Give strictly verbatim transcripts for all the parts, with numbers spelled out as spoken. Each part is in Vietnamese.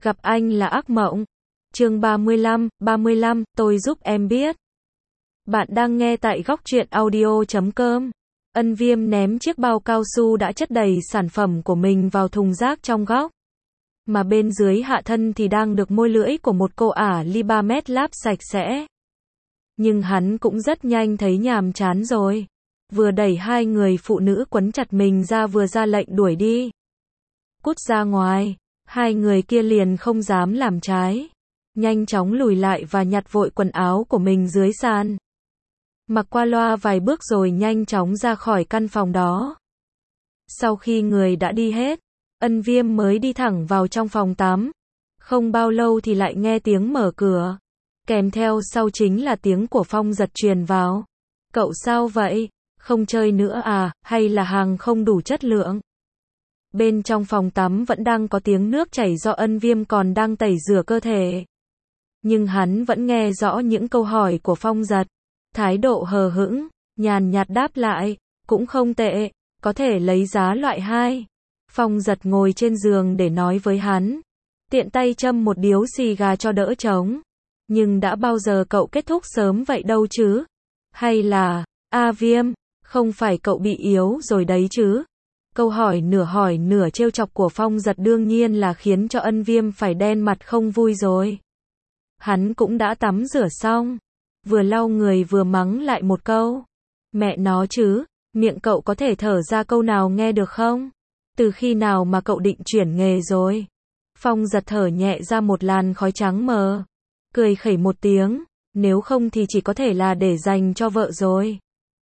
Gặp anh là ác mộng. Chương ba mươi lăm, ba mươi lăm, tôi giúp em biết. Bạn đang nghe tại góc truyện audio chấm com. Ân Viêm ném chiếc bao cao su đã chất đầy sản phẩm của mình vào thùng rác trong góc. Mà bên dưới hạ thân thì đang được môi lưỡi của một cô ả Libamet láp sạch sẽ. Nhưng hắn cũng rất nhanh thấy nhàm chán rồi. Vừa đẩy hai người phụ nữ quấn chặt mình ra vừa ra lệnh đuổi đi. Cút ra ngoài. Hai người kia liền không dám làm trái. Nhanh chóng lùi lại và nhặt vội quần áo của mình dưới sàn. Mặc qua loa vài bước rồi nhanh chóng ra khỏi căn phòng đó. Sau khi người đã đi hết, Ân Viêm mới đi thẳng vào trong phòng tắm. Không bao lâu thì lại nghe tiếng mở cửa. Kèm theo sau chính là tiếng của Phong Giật truyền vào. Cậu sao vậy? Không chơi nữa à, hay là hàng không đủ chất lượng? Bên trong phòng tắm vẫn đang có tiếng nước chảy do Ân Viêm còn đang tẩy rửa cơ thể. Nhưng hắn vẫn nghe rõ những câu hỏi của Phong Giật. Thái độ hờ hững, nhàn nhạt đáp lại, cũng không tệ, có thể lấy giá loại hai. Phong Giật ngồi trên giường để nói với hắn. Tiện tay châm một điếu xì gà cho đỡ trống. Nhưng đã bao giờ cậu kết thúc sớm vậy đâu chứ? Hay là, A Viêm, không phải cậu bị yếu rồi đấy chứ? Câu hỏi nửa hỏi nửa trêu chọc của Phong Giật đương nhiên là khiến cho Ân Viêm phải đen mặt không vui rồi. Hắn cũng đã tắm rửa xong. Vừa lau người vừa mắng lại một câu. Mẹ nó chứ, miệng cậu có thể thở ra câu nào nghe được không? Từ khi nào mà cậu định chuyển nghề rồi? Phong Giật thở nhẹ ra một làn khói trắng mờ. Cười khẩy một tiếng, nếu không thì chỉ có thể là để dành cho vợ rồi.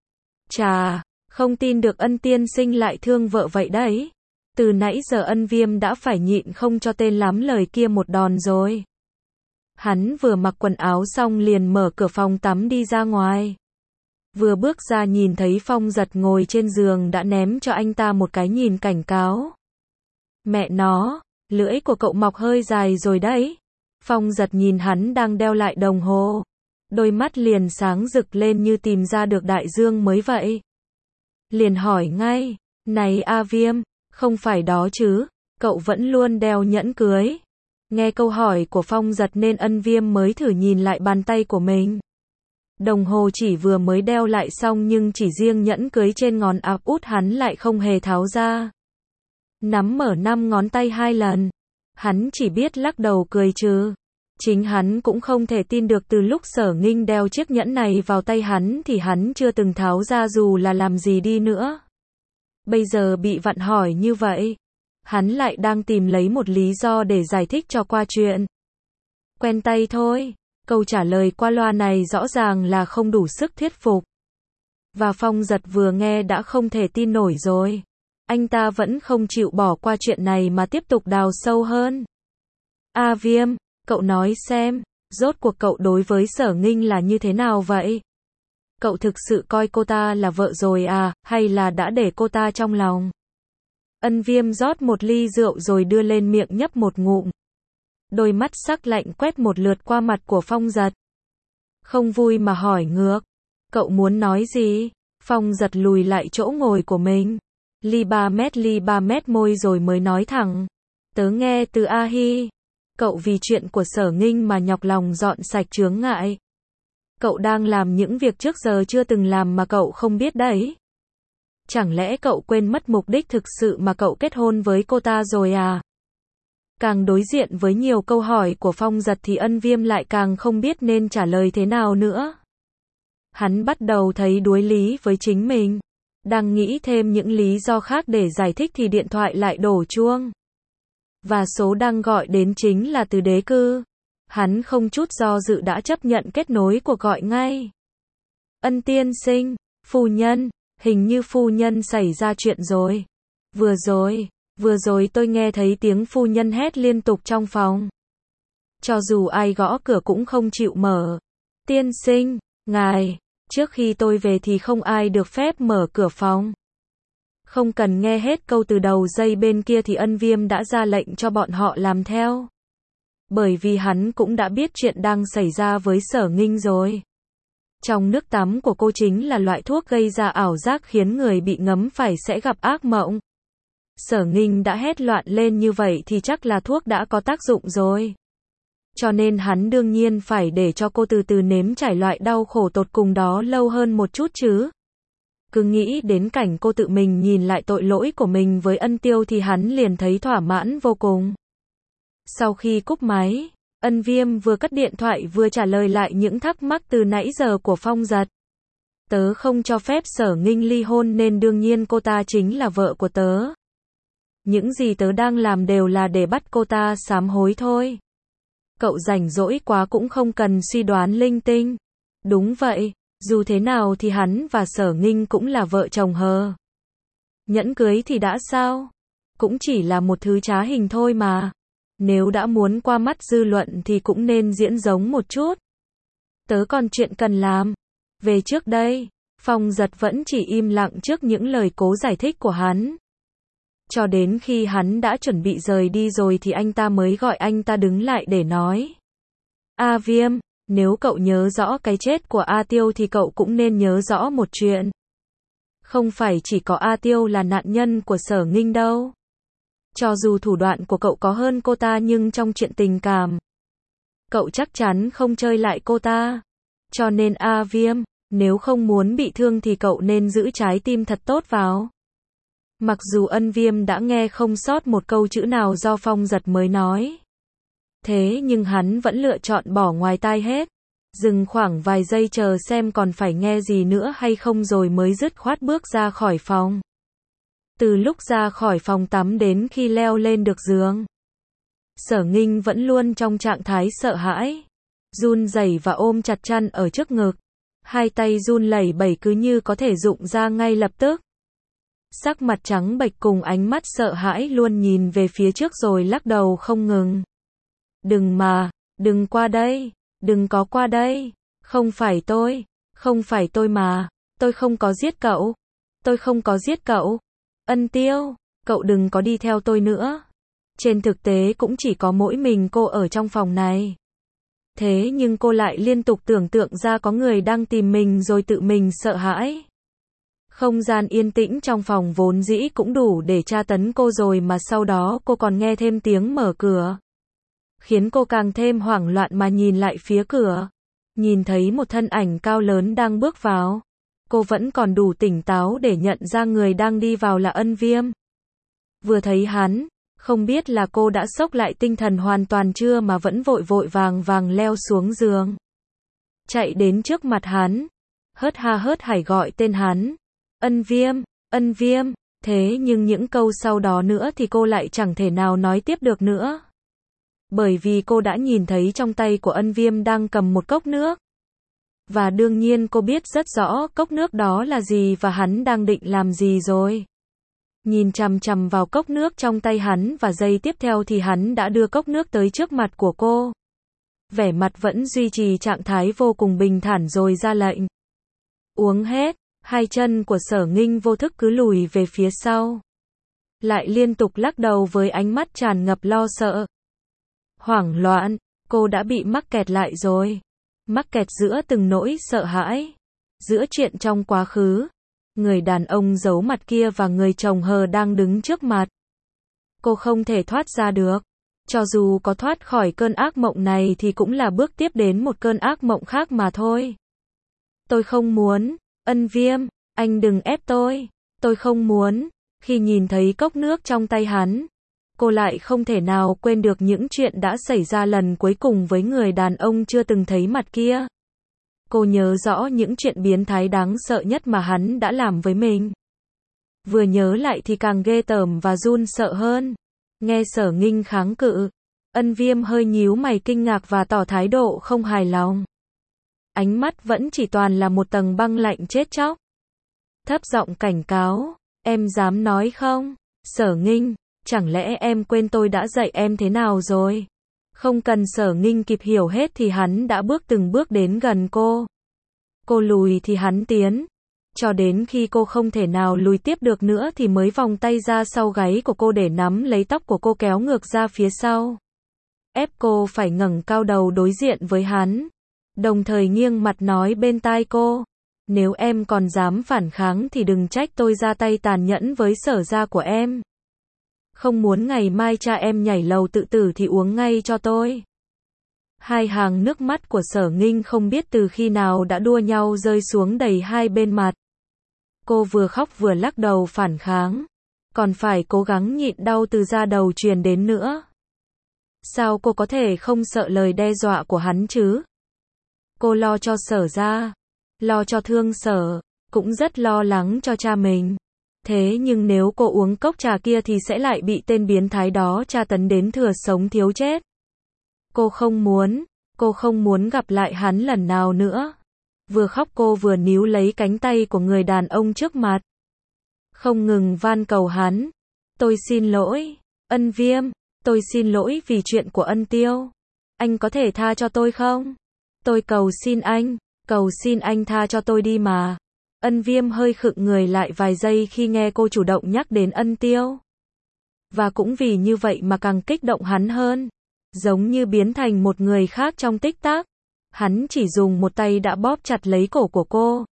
Chà, không tin được Ân tiên sinh lại thương vợ vậy đấy. Từ nãy giờ Ân Viêm đã phải nhịn không cho tên lắm lời kia một đòn rồi. Hắn vừa mặc quần áo xong liền mở cửa phòng tắm đi ra ngoài. Vừa bước ra nhìn thấy Phong Giật ngồi trên giường đã ném cho anh ta một cái nhìn cảnh cáo. Mẹ nó, lưỡi của cậu mọc hơi dài rồi đấy. Phong Giật nhìn hắn đang đeo lại đồng hồ. Đôi mắt liền sáng rực lên như tìm ra được đại dương mới vậy. Liền hỏi ngay, này A Viêm, không phải đó chứ, cậu vẫn luôn đeo nhẫn cưới. Nghe câu hỏi của Phong Giật nên Ân Viêm mới thử nhìn lại bàn tay của mình. Đồng hồ chỉ vừa mới đeo lại xong nhưng chỉ riêng nhẫn cưới trên ngón áp út hắn lại không hề tháo ra. Nắm mở năm ngón tay hai lần. Hắn chỉ biết lắc đầu cười trừ. Chính hắn cũng không thể tin được từ lúc Sở Nghinh đeo chiếc nhẫn này vào tay hắn thì hắn chưa từng tháo ra dù là làm gì đi nữa. Bây giờ bị vặn hỏi như vậy. Hắn lại đang tìm lấy một lý do để giải thích cho qua chuyện. Quen tay thôi. Câu trả lời qua loa này rõ ràng là không đủ sức thuyết phục. Và Phong Giật vừa nghe đã không thể tin nổi rồi. Anh ta vẫn không chịu bỏ qua chuyện này mà tiếp tục đào sâu hơn. A Viêm, cậu nói xem, rốt cuộc cậu đối với Sở Nghinh là như thế nào vậy? Cậu thực sự coi cô ta là vợ rồi à, hay là đã để cô ta trong lòng? Ân Viêm rót một ly rượu rồi đưa lên miệng nhấp một ngụm. Đôi mắt sắc lạnh quét một lượt qua mặt của Phong Giật. Không vui mà hỏi ngược. Cậu muốn nói gì? Phong Giật lùi lại chỗ ngồi của mình. Ly ba mét ly ba mét môi rồi mới nói thẳng. Tớ nghe từ A Hi. Cậu vì chuyện của Sở Nghinh mà nhọc lòng dọn sạch chướng ngại. Cậu đang làm những việc trước giờ chưa từng làm mà cậu không biết đấy. Chẳng lẽ cậu quên mất mục đích thực sự mà cậu kết hôn với cô ta rồi à? Càng đối diện với nhiều câu hỏi của Phong Giật thì Ân Viêm lại càng không biết nên trả lời thế nào nữa. Hắn bắt đầu thấy đuối lý với chính mình. Đang nghĩ thêm những lý do khác để giải thích thì điện thoại lại đổ chuông. Và số đang gọi đến chính là từ Đế Cư. Hắn không chút do dự đã chấp nhận kết nối cuộc gọi ngay. Ân tiên sinh, phu nhân, hình như phu nhân xảy ra chuyện rồi. Vừa rồi, vừa rồi tôi nghe thấy tiếng phu nhân hét liên tục trong phòng. Cho dù ai gõ cửa cũng không chịu mở. Tiên sinh, ngài, trước khi tôi về thì không ai được phép mở cửa phòng. Không cần nghe hết câu từ đầu dây bên kia thì Ân Viêm đã ra lệnh cho bọn họ làm theo. Bởi vì hắn cũng đã biết chuyện đang xảy ra với Sở Nghinh rồi. Trong nước tắm của cô chính là loại thuốc gây ra ảo giác khiến người bị ngấm phải sẽ gặp ác mộng. Sở Nghinh đã hét loạn lên như vậy thì chắc là thuốc đã có tác dụng rồi. Cho nên hắn đương nhiên phải để cho cô từ từ nếm trải loại đau khổ tột cùng đó lâu hơn một chút chứ. Cứ nghĩ đến cảnh cô tự mình nhìn lại tội lỗi của mình với Ân Tiêu thì hắn liền thấy thỏa mãn vô cùng. Sau khi cúp máy, Ân Viêm vừa cất điện thoại vừa trả lời lại những thắc mắc từ nãy giờ của Phong Giật. Tớ không cho phép Sở Nghinh ly hôn nên đương nhiên cô ta chính là vợ của tớ. Những gì tớ đang làm đều là để bắt cô ta sám hối thôi. Cậu rảnh rỗi quá cũng không cần suy đoán linh tinh. Đúng vậy, dù thế nào thì hắn và Sở Nghinh cũng là vợ chồng hờ. Nhẫn cưới thì đã sao? Cũng chỉ là một thứ trá hình thôi mà. Nếu đã muốn qua mắt dư luận thì cũng nên diễn giống một chút. Tớ còn chuyện cần làm. Về trước đây, Phong Giật vẫn chỉ im lặng trước những lời cố giải thích của hắn. Cho đến khi hắn đã chuẩn bị rời đi rồi thì anh ta mới gọi anh ta đứng lại để nói. A Viêm, nếu cậu nhớ rõ cái chết của A Tiêu thì cậu cũng nên nhớ rõ một chuyện. Không phải chỉ có A Tiêu là nạn nhân của Sở Nghinh đâu. Cho dù thủ đoạn của cậu có hơn cô ta nhưng trong chuyện tình cảm, cậu chắc chắn không chơi lại cô ta. Cho nên A Viêm, nếu không muốn bị thương thì cậu nên giữ trái tim thật tốt vào. Mặc dù Ân Viêm đã nghe không sót một câu chữ nào do Phong Giật mới nói. Thế nhưng hắn vẫn lựa chọn bỏ ngoài tai hết. Dừng khoảng vài giây chờ xem còn phải nghe gì nữa hay không rồi mới dứt khoát bước ra khỏi phòng. Từ lúc ra khỏi phòng tắm đến khi leo lên được giường, Sở Nghinh vẫn luôn trong trạng thái sợ hãi. Run rẩy và ôm chặt chăn ở trước ngực. Hai tay run lẩy bẩy cứ như có thể rụng ra ngay lập tức. Sắc mặt trắng bệch cùng ánh mắt sợ hãi luôn nhìn về phía trước rồi lắc đầu không ngừng. Đừng mà, đừng qua đây, đừng có qua đây, không phải tôi, không phải tôi mà, tôi không có giết cậu, tôi không có giết cậu. Ân Tiêu, cậu đừng có đi theo tôi nữa. Trên thực tế cũng chỉ có mỗi mình cô ở trong phòng này. Thế nhưng cô lại liên tục tưởng tượng ra có người đang tìm mình rồi tự mình sợ hãi. Không gian yên tĩnh trong phòng vốn dĩ cũng đủ để tra tấn cô rồi mà sau đó cô còn nghe thêm tiếng mở cửa. Khiến cô càng thêm hoảng loạn mà nhìn lại phía cửa. Nhìn thấy một thân ảnh cao lớn đang bước vào. Cô vẫn còn đủ tỉnh táo để nhận ra người đang đi vào là Ân Viêm. Vừa thấy hắn, không biết là cô đã sốc lại tinh thần hoàn toàn chưa mà vẫn vội vội vàng vàng leo xuống giường. Chạy đến trước mặt hắn. Hớt ha hớt hải gọi tên hắn. Ân Viêm, Ân Viêm. Thế nhưng những câu sau đó nữa thì cô lại chẳng thể nào nói tiếp được nữa. Bởi vì cô đã nhìn thấy trong tay của Ân Viêm đang cầm một cốc nước. Và đương nhiên cô biết rất rõ cốc nước đó là gì và hắn đang định làm gì rồi. Nhìn chằm chằm vào cốc nước trong tay hắn và giây tiếp theo thì hắn đã đưa cốc nước tới trước mặt của cô. Vẻ mặt vẫn duy trì trạng thái vô cùng bình thản rồi ra lệnh. Uống hết, hai chân của Sở Nghinh vô thức cứ lùi về phía sau. Lại liên tục lắc đầu với ánh mắt tràn ngập lo sợ. Hoảng loạn, cô đã bị mắc kẹt lại rồi. Mắc kẹt giữa từng nỗi sợ hãi. Giữa chuyện trong quá khứ. Người đàn ông giấu mặt kia và người chồng hờ đang đứng trước mặt. Cô không thể thoát ra được. Cho dù có thoát khỏi cơn ác mộng này thì cũng là bước tiếp đến một cơn ác mộng khác mà thôi. Tôi không muốn, Ân Viêm, anh đừng ép tôi. Tôi không muốn. Khi nhìn thấy cốc nước trong tay hắn, cô lại không thể nào quên được những chuyện đã xảy ra lần cuối cùng với người đàn ông chưa từng thấy mặt kia. Cô nhớ rõ những chuyện biến thái đáng sợ nhất mà hắn đã làm với mình. Vừa nhớ lại thì càng ghê tởm và run sợ hơn. Nghe Sở Nghinh kháng cự, Ân Viêm hơi nhíu mày kinh ngạc và tỏ thái độ không hài lòng. Ánh mắt vẫn chỉ toàn là một tầng băng lạnh chết chóc. Thấp giọng cảnh cáo, em dám nói không? Sở Nghinh, chẳng lẽ em quên tôi đã dạy em thế nào rồi? Không cần Sở Nghinh kịp hiểu hết thì hắn đã bước từng bước đến gần cô. Cô lùi thì hắn tiến. Cho đến khi cô không thể nào lùi tiếp được nữa thì mới vòng tay ra sau gáy của cô để nắm lấy tóc của cô kéo ngược ra phía sau. Ép cô phải ngẩng cao đầu đối diện với hắn. Đồng thời nghiêng mặt nói bên tai cô. Nếu em còn dám phản kháng thì đừng trách tôi ra tay tàn nhẫn với Sở gia của em. Không muốn ngày mai cha em nhảy lầu tự tử thì uống ngay cho tôi. Hai hàng nước mắt của Sở Nghinh không biết từ khi nào đã đua nhau rơi xuống đầy hai bên mặt. Cô vừa khóc vừa lắc đầu phản kháng. Còn phải cố gắng nhịn đau từ da đầu truyền đến nữa. Sao cô có thể không sợ lời đe dọa của hắn chứ? Cô lo cho Sở ra, lo cho Thương Sở, cũng rất lo lắng cho cha mình. Thế nhưng nếu cô uống cốc trà kia thì sẽ lại bị tên biến thái đó tra tấn đến thừa sống thiếu chết. Cô không muốn, cô không muốn gặp lại hắn lần nào nữa. Vừa khóc cô vừa níu lấy cánh tay của người đàn ông trước mặt. Không ngừng van cầu hắn. Tôi xin lỗi, Ân Viêm, tôi xin lỗi vì chuyện của Ân Tiêu. Anh có thể tha cho tôi không? Tôi cầu xin anh, cầu xin anh tha cho tôi đi mà. Ân Viêm hơi khựng người lại vài giây khi nghe cô chủ động nhắc đến Ân Tiêu. Và cũng vì như vậy mà càng kích động hắn hơn. Giống như biến thành một người khác trong tích tắc. Hắn chỉ dùng một tay đã bóp chặt lấy cổ của cô.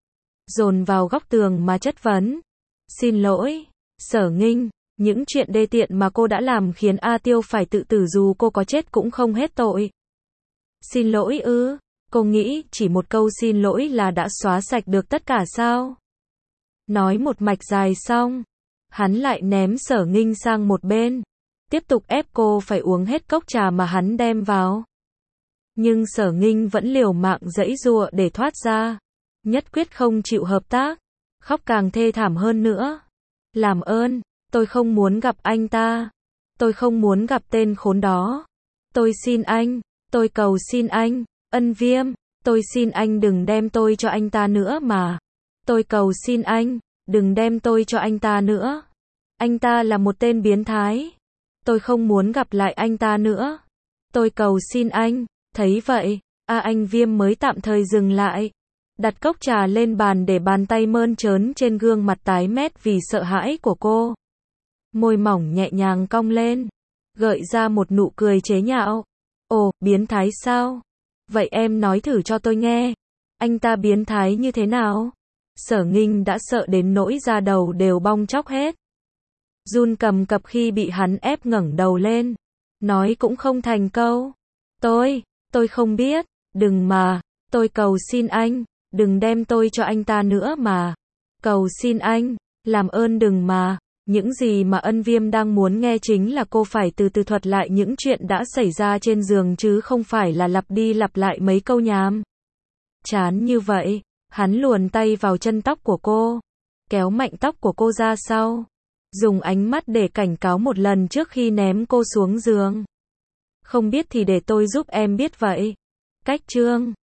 Dồn vào góc tường mà chất vấn. Xin lỗi, Sở Nghinh, những chuyện đê tiện mà cô đã làm khiến A Tiêu phải tự tử dù cô có chết cũng không hết tội. Xin lỗi ư, cô nghĩ chỉ một câu xin lỗi là đã xóa sạch được tất cả sao? Nói một mạch dài xong, hắn lại ném Sở Nghinh sang một bên. Tiếp tục ép cô phải uống hết cốc trà mà hắn đem vào. Nhưng Sở Nghinh vẫn liều mạng giãy giụa để thoát ra. Nhất quyết không chịu hợp tác. Khóc càng thê thảm hơn nữa. Làm ơn, tôi không muốn gặp anh ta. Tôi không muốn gặp tên khốn đó. Tôi xin anh, tôi cầu xin anh, Ân Viêm, tôi xin anh đừng đem tôi cho anh ta nữa mà. Tôi cầu xin anh, đừng đem tôi cho anh ta nữa. Anh ta là một tên biến thái. Tôi không muốn gặp lại anh ta nữa. Tôi cầu xin anh. Thấy vậy, A Anh Viêm mới tạm thời dừng lại. Đặt cốc trà lên bàn để bàn tay mơn trớn trên gương mặt tái mét vì sợ hãi của cô. Môi mỏng nhẹ nhàng cong lên. Gợi ra một nụ cười chế nhạo. Ồ, biến thái sao? Vậy em nói thử cho tôi nghe. Anh ta biến thái như thế nào? Sở Nghinh đã sợ đến nỗi da đầu đều bong tróc hết. Run cầm cập khi bị hắn ép ngẩng đầu lên. Nói cũng không thành câu. Tôi, tôi không biết. Đừng mà, tôi cầu xin anh. Đừng đem tôi cho anh ta nữa mà. Cầu xin anh, làm ơn đừng mà. Những gì mà Ân Viêm đang muốn nghe chính là cô phải từ từ thuật lại những chuyện đã xảy ra trên giường chứ không phải là lặp đi lặp lại mấy câu nhảm. Chán như vậy, hắn luồn tay vào chân tóc của cô, kéo mạnh tóc của cô ra sau, dùng ánh mắt để cảnh cáo một lần trước khi ném cô xuống giường. Không biết thì để tôi giúp em biết vậy. Cách chương